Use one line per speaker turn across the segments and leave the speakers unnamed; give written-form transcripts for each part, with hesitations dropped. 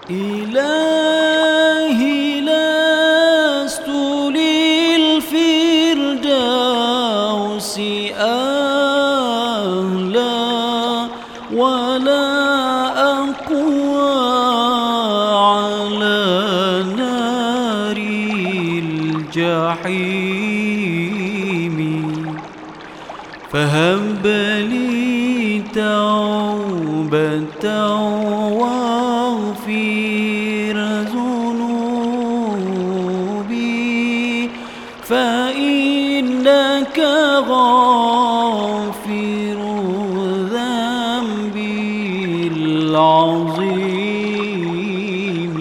إلهي لست للفردوس أهلا ولا أقوى على نار الجحيم، فهب لي توبة واغفر ذنوبي، فإنك غافر ذنبي العظيم.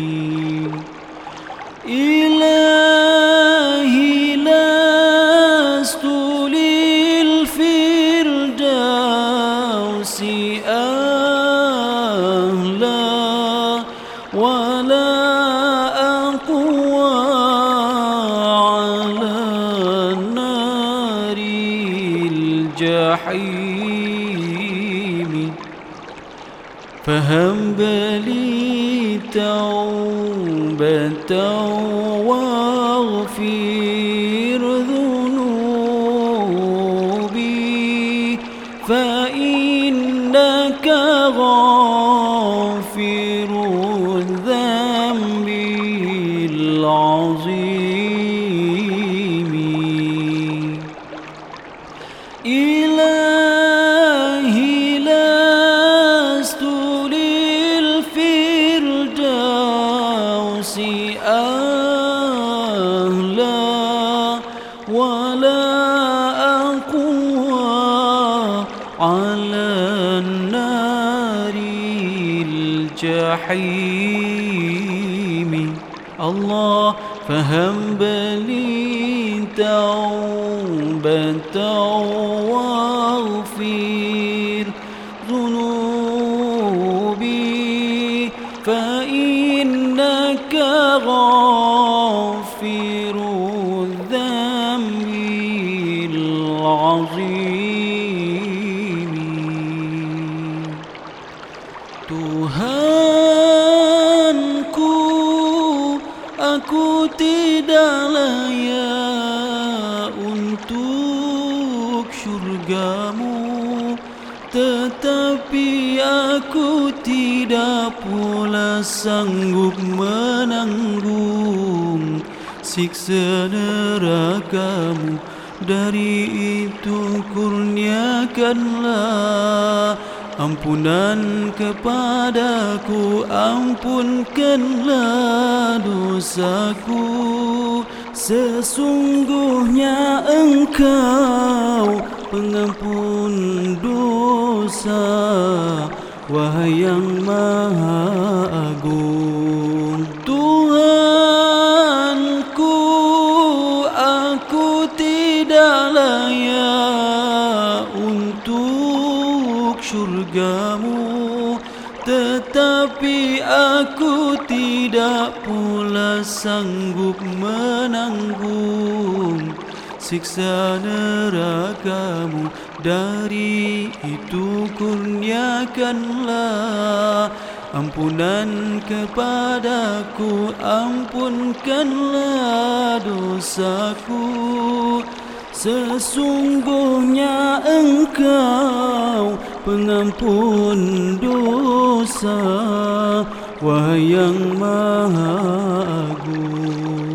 إلهي لست للفردوس أهلا ولا أقوى على نار الجحيم، فهب لي توبة واغفر ذنوبي، فإنك غافر الذنب العظيم. إلهي لست للفردوس أهلا ولا أقوى على النار الجحيم. الله، فهب لي توبة واغفر ذنوبي، فإنك غافر الذنب العظيم. Tuhanku, aku tidak layak untuk syurgamu, tetapi aku tidak pula sanggup menanggung siksa nerakamu. Dari itu kurniakanlah ampunan kepadaku, ampunkanlah dosaku. Sesungguhnya Engkau pengampun dosa, wahai yang Maha Agung. Tuhanku, aku tidak layak untuk syurgamu, tetapi aku tidak pula sanggup menanggung siksa nerakamu. Dari itu kurniakanlah ampunan kepadaku, ampunkanlah dosaku. Sesungguhnya Engkau pengampun dosa, wahai yang Maha Agung.